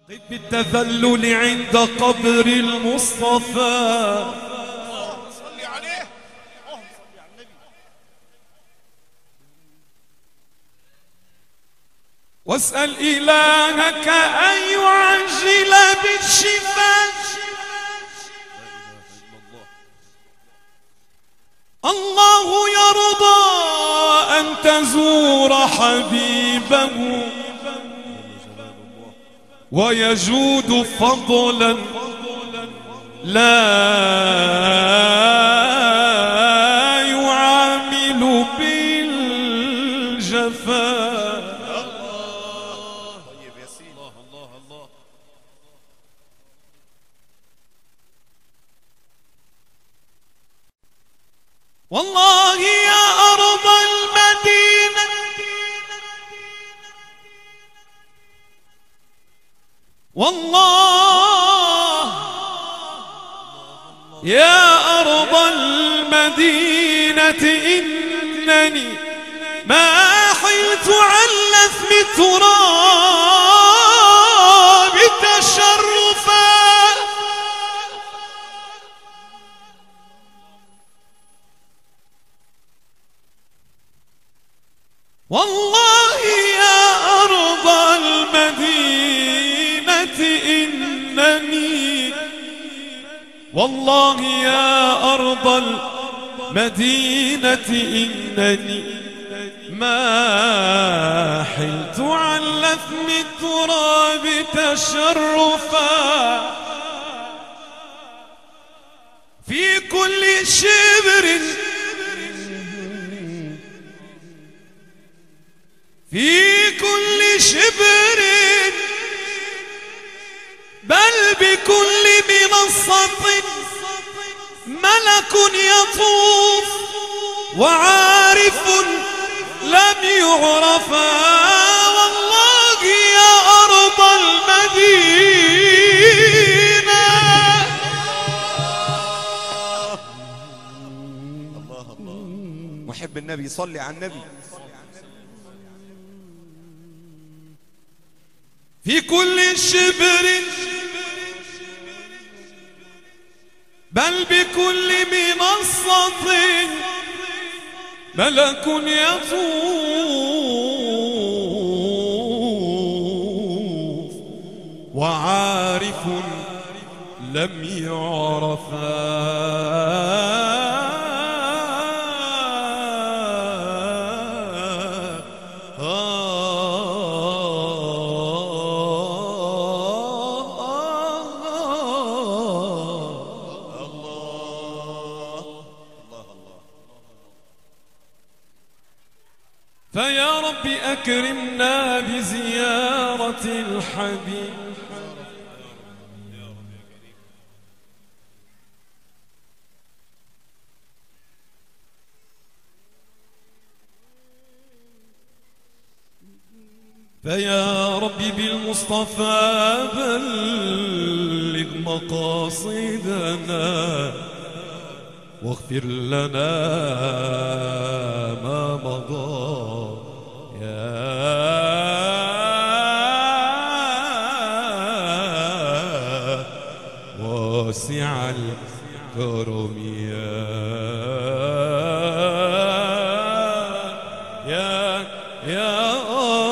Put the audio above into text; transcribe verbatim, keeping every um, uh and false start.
بالتذلل عند قبر المصطفى صلي عليه. واسأل إلهك أن يعجل بالشفاء. الله يرضى أن تزور حبيبه ويجود فضلا لا يعامل بالجفاء. طيب يا سيدي. الله الله الله. والله يا أرض المدينة والله يا أرض المدينة إنني ما حلت عن لثم التراب تشرفا. والله يا أرض المدينة إنني والله يا أرض المدينة إنني ما حلت عن لثم التراب تشرفا. في كل شبر في كل شبر بل بكل منصة ملك يطوف وعارف لم يعرفا. والله يا أرض المدينة. الله الله. محب النبي صلي على النبي. في كل شبر بل بكل منصة ملك يطوف وعارف لم يعرفا. فيا رب أكرمنا بزيارة الحبيب. فيا رب بالمصطفى بلغ مقاصدنا واغفر لنا ما مضى يا واسع الكرم يا يا يا